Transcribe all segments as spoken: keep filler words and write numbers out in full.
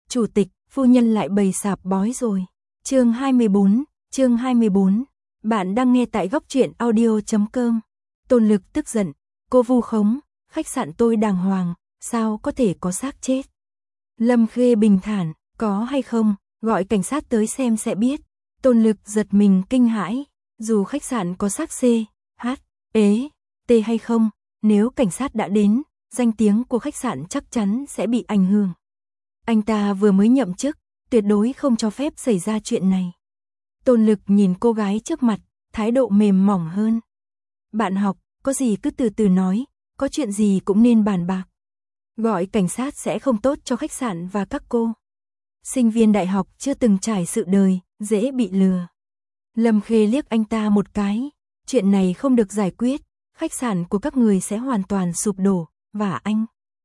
Chủ tịch, phu nhân lại bày sạp bói rồi. Chương hai mươi bốn, chương hai mươi bốn. Bạn đang nghe tại góc truyện audio chấm com. Tôn Lực tức giận, cô vu khống, khách sạn tôi đàng hoàng, sao có thể có xác chết? Lâm Khê bình thản, có hay không, gọi cảnh sát tới xem sẽ biết. Tôn Lực giật mình kinh hãi, dù khách sạn có xác C, H, ế, T hay không, nếu cảnh sát đã đến, danh tiếng của khách sạn chắc chắn sẽ bị ảnh hưởng. Anh ta vừa mới nhậm chức, tuyệt đối không cho phép xảy ra chuyện này. Tôn Lực nhìn cô gái trước mặt, thái độ mềm mỏng hơn. Bạn học, có gì cứ từ từ nói, có chuyện gì cũng nên bàn bạc. Gọi cảnh sát sẽ không tốt cho khách sạn và các cô. Sinh viên đại học chưa từng trải sự đời, dễ bị lừa. Lâm Khê liếc anh ta một cái, chuyện này không được giải quyết, khách sạn của các người sẽ hoàn toàn sụp đổ, và anh.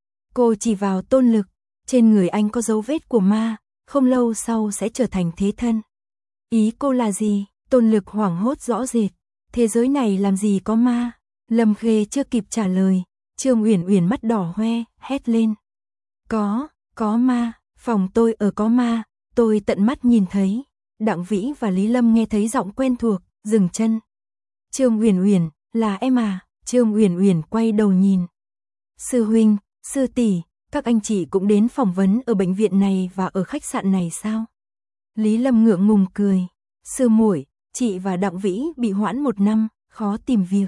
Cô chỉ vào Tôn Lực, trên người anh có dấu vết của ma, không lâu sau sẽ trở thành thế thân. Ý cô là gì? Tôn Lực hoảng hốt rõ rệt, thế giới này làm gì có ma? Lâm Khê chưa kịp trả lời, Trương Uyển Uyển mắt đỏ hoe, hét lên. Có, có ma, phòng tôi ở có ma, tôi tận mắt nhìn thấy. Đặng Vĩ và Lý Lâm nghe thấy giọng quen thuộc, dừng chân. Trương Uyển Uyển, là em à? Trương Uyển Uyển quay đầu nhìn. Sư huynh, sư tỷ, các anh chị cũng đến phỏng vấn ở bệnh viện này và ở khách sạn này sao? Lý Lâm ngượng ngùng cười. Sư muội, chị và Đặng Vĩ bị hoãn một năm, khó tìm việc.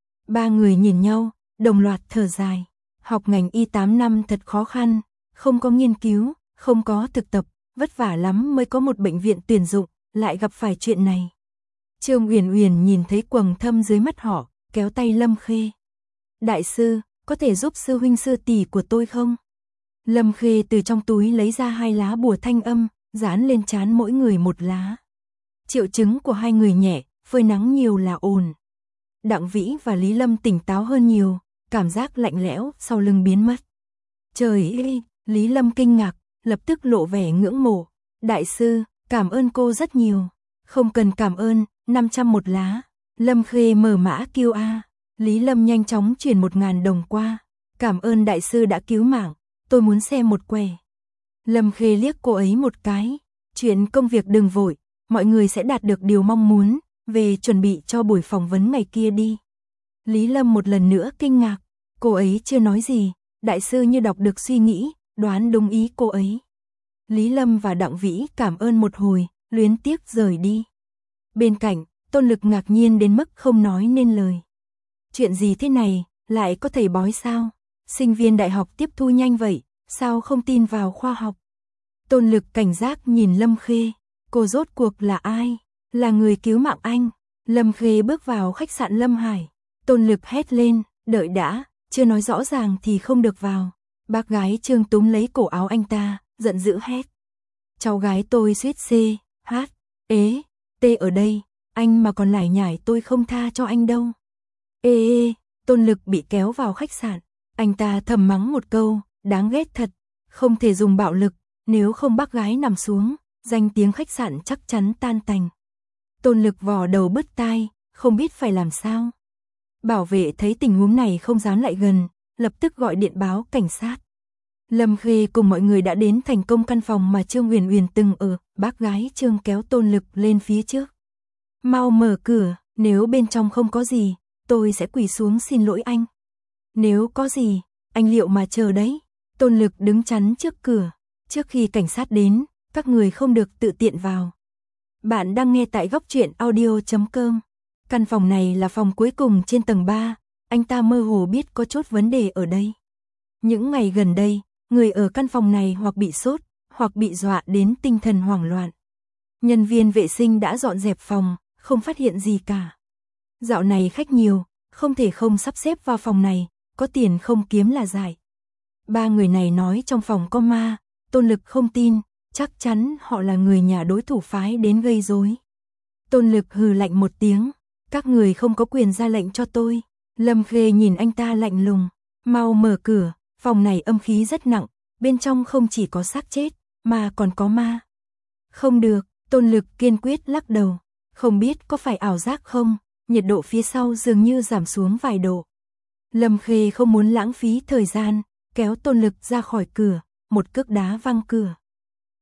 Ba người nhìn nhau, đồng loạt thở dài. Học ngành y tám năm thật khó khăn, không có nghiên cứu, không có thực tập, vất vả lắm mới có một bệnh viện tuyển dụng, lại gặp phải chuyện này. Trương Uyển Uyển nhìn thấy quầng thâm dưới mắt họ, kéo tay Lâm Khê. Đại sư, có thể giúp sư huynh sư tỷ của tôi không? Lâm Khê từ trong túi lấy ra hai lá bùa thanh âm, dán lên trán mỗi người một lá. Triệu chứng của hai người nhẹ, phơi nắng nhiều là ổn. Đặng Vĩ và Lý Lâm tỉnh táo hơn nhiều, cảm giác lạnh lẽo sau lưng biến mất. Trời ơi, Lý Lâm kinh ngạc, lập tức lộ vẻ ngưỡng mộ. Đại sư, cảm ơn cô rất nhiều. Không cần cảm ơn, năm trăm một lá. Lâm Khê mở mã kiu a. Lý Lâm nhanh chóng chuyển một ngàn đồng qua. Cảm ơn đại sư đã cứu mạng, tôi muốn xem một quẻ. Lâm Khê liếc cô ấy một cái. Chuyện công việc đừng vội, mọi người sẽ đạt được điều mong muốn, về chuẩn bị cho buổi phỏng vấn ngày kia đi. Lý Lâm một lần nữa kinh ngạc, cô ấy chưa nói gì, đại sư như đọc được suy nghĩ, đoán đúng ý cô ấy. Lý Lâm và Đặng Vĩ cảm ơn một hồi, luyến tiếc rời đi. Bên cạnh, Tôn Lực ngạc nhiên đến mức không nói nên lời. Chuyện gì thế này, lại có thầy bói sao? Sinh viên đại học tiếp thu nhanh vậy, sao không tin vào khoa học? Tôn Lực cảnh giác nhìn Lâm Khê, cô rốt cuộc là ai? Là người cứu mạng anh. Lâm Khê bước vào khách sạn Lâm Hải. Tôn Lực hét lên, đợi đã, chưa nói rõ ràng thì không được vào. Bác gái Trương túm lấy cổ áo anh ta, giận dữ hét. Cháu gái tôi suýt C, H, ế, T ở đây, anh mà còn lải nhải tôi không tha cho anh đâu. Ê ê, Tôn Lực bị kéo vào khách sạn. Anh ta thầm mắng một câu, đáng ghét thật, không thể dùng bạo lực, nếu không bác gái nằm xuống, danh tiếng khách sạn chắc chắn tan tành. Tôn Lực vò đầu bứt tai, không biết phải làm sao. Bảo vệ thấy tình huống này không dám lại gần, lập tức gọi điện báo cảnh sát. Lâm Khê cùng mọi người đã đến thành công căn phòng mà Trương Uyển Uyển từng ở, bác gái Trương kéo Tôn Lực lên phía trước. Mau mở cửa, nếu bên trong không có gì, tôi sẽ quỳ xuống xin lỗi anh. Nếu có gì, anh liệu mà chờ đấy. Tôn Lực đứng chắn trước cửa, trước khi cảnh sát đến, các người không được tự tiện vào. Bạn đang nghe tại góc truyện audio chấm com. Căn phòng này là phòng cuối cùng trên tầng ba, anh ta mơ hồ biết có chốt vấn đề ở đây. Những ngày gần đây, người ở căn phòng này hoặc bị sốt, hoặc bị dọa đến tinh thần hoảng loạn. Nhân viên vệ sinh đã dọn dẹp phòng, không phát hiện gì cả. Dạo này khách nhiều, không thể không sắp xếp vào phòng này, có tiền không kiếm là dại. Ba người này nói trong phòng có ma, Tôn Lực không tin, chắc chắn họ là người nhà đối thủ phái đến gây rối. Tôn Lực hừ lạnh một tiếng, các người không có quyền ra lệnh cho tôi. Lâm Khê nhìn anh ta lạnh lùng, mau mở cửa, phòng này âm khí rất nặng, bên trong không chỉ có xác chết, mà còn có ma. Không được, Tôn Lực kiên quyết lắc đầu, không biết có phải ảo giác không, nhiệt độ phía sau dường như giảm xuống vài độ. Lâm Khê không muốn lãng phí thời gian, kéo Tôn Lực ra khỏi cửa, một cước đá văng cửa.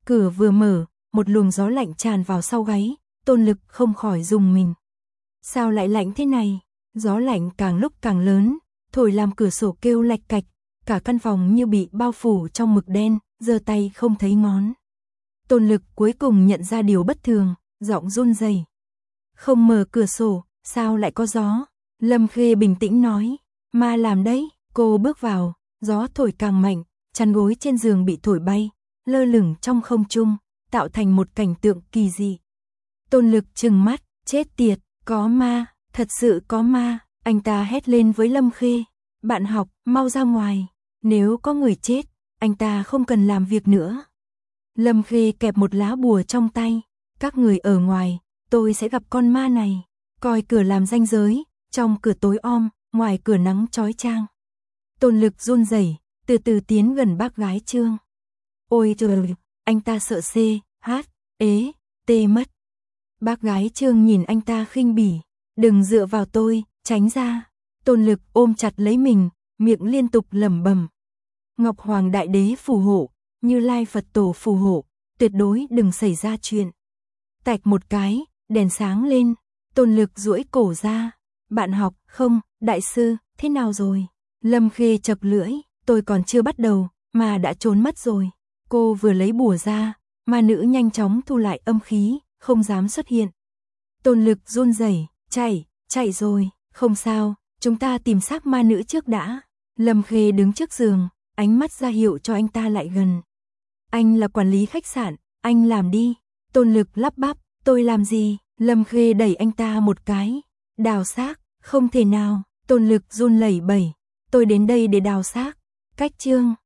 Cửa vừa mở, một luồng gió lạnh tràn vào sau gáy, Tôn Lực không khỏi rùng mình. Sao lại lạnh thế này? Gió lạnh càng lúc càng lớn, thổi làm cửa sổ kêu lạch cạch, cả căn phòng như bị bao phủ trong mực đen, giơ tay không thấy ngón. Tôn Lực cuối cùng nhận ra điều bất thường, giọng run rẩy. Không mở cửa sổ, sao lại có gió? Lâm Khê bình tĩnh nói, ma làm đấy. Cô bước vào, gió thổi càng mạnh, chăn gối trên giường bị thổi bay, lơ lửng trong không trung, tạo thành một cảnh tượng kỳ dị. Tôn Lực trừng mắt, chết tiệt, có ma, thật sự có ma. Anh ta hét lên với Lâm Khê, bạn học, mau ra ngoài, nếu có người chết, anh ta không cần làm việc nữa. Lâm Khê kẹp một lá bùa trong tay, các người ở ngoài, tôi sẽ gặp con ma này, coi cửa làm ranh giới, trong cửa tối om, ngoài cửa nắng chói chang. Tôn Lực run rẩy, từ từ tiến gần bác gái Trương. Ôi trời, anh ta sợ C, H, ế, tê mất. Bác gái Trương nhìn anh ta khinh bỉ, đừng dựa vào tôi, tránh ra. Tôn Lực ôm chặt lấy mình, miệng liên tục lẩm bẩm. Ngọc Hoàng Đại Đế phù hộ, Như Lai Phật Tổ phù hộ, tuyệt đối đừng xảy ra chuyện. Tạch một cái, đèn sáng lên, Tôn Lực duỗi cổ ra. Bạn học, không, đại sư, thế nào rồi? Lâm Khê chập lưỡi, tôi còn chưa bắt đầu, mà đã trốn mất rồi. Cô vừa lấy bùa ra, ma nữ nhanh chóng thu lại âm khí, không dám xuất hiện. Tôn Lực run rẩy, chạy, chạy rồi, không sao, chúng ta tìm xác ma nữ trước đã. Lâm Khê đứng trước giường, ánh mắt ra hiệu cho anh ta lại gần. Anh là quản lý khách sạn, anh làm đi. Tôn Lực lắp bắp, tôi làm gì? Lâm Khê đẩy anh ta một cái. Đào xác, không thể nào. Tôn Lực run lẩy bẩy, tôi đến đây để đào xác. Cách Trương.